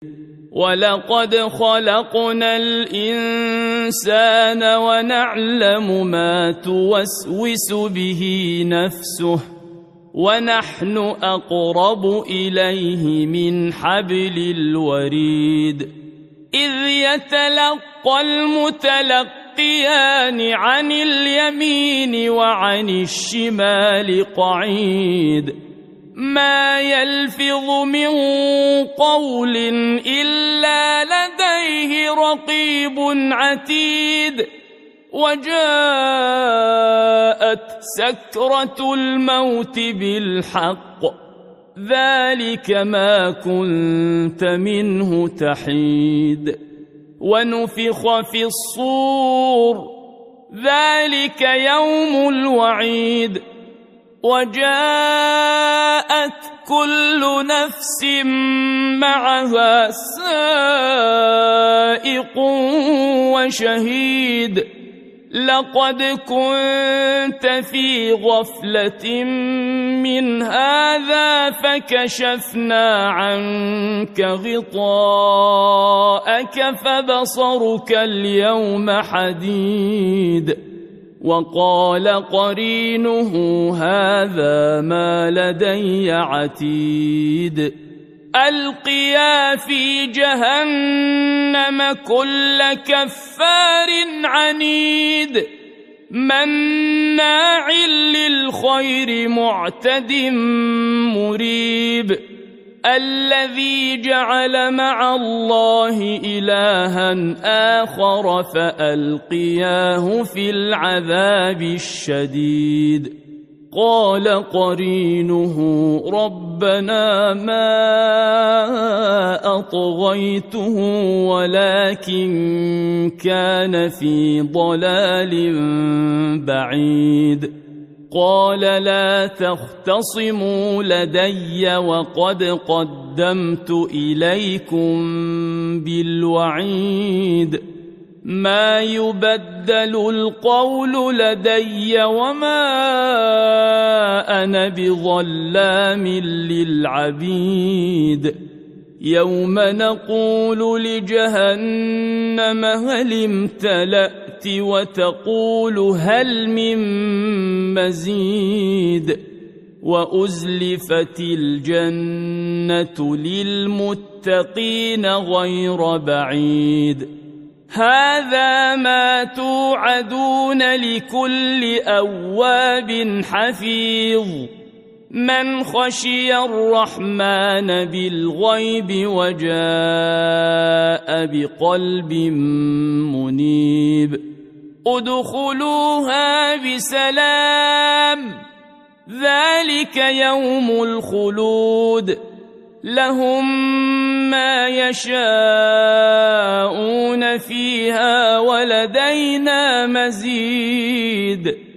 ولقد خلقنا الإنسان ونعلم ما توسوس به نفسه ونحن أقرب إليه من حبل الوريد إذ يتلقى المتلقيان عن اليمين وعن الشمال قعيد ما يلفظ من قول إلا لديه رقيب عتيد وجاءت سكرة الموت بالحق ذلك ما كنت منه تحيد ونفخ في الصور ذلك يوم الوعيد وجاءت كل نفس معها سائق وشهيد لقد كنت في غفلة من هذا فكشفنا عنك غطاءك فبصرك اليوم حديد وقال قرينه هذا ما لدي عتيد ألقيا في جهنم كل كفار عنيد مناع للخير معتد مريب الذي جعل مع الله إلها آخر فألقياه في العذاب الشديد قال قرينه ربنا ما أطغيته ولكن كان في ضلال بعيد قال لا تختصموا لدي وقد قدمت إليكم بالوعيد ما يبدل القول لدي وما أنا بظلام للعبيد يوم نقول لجهنم هل امتلأت وتقول هل من مزيد وأزلفت الجنة للمتقين غير بعيد هذا ما توعدون لكل أواب حفيظ من خشي الرحمن بالغيب وجاء بقلب منيب ادخلوها بسلام ذلك يوم الخلود لهم ما يشاءون فيها ولدينا مزيد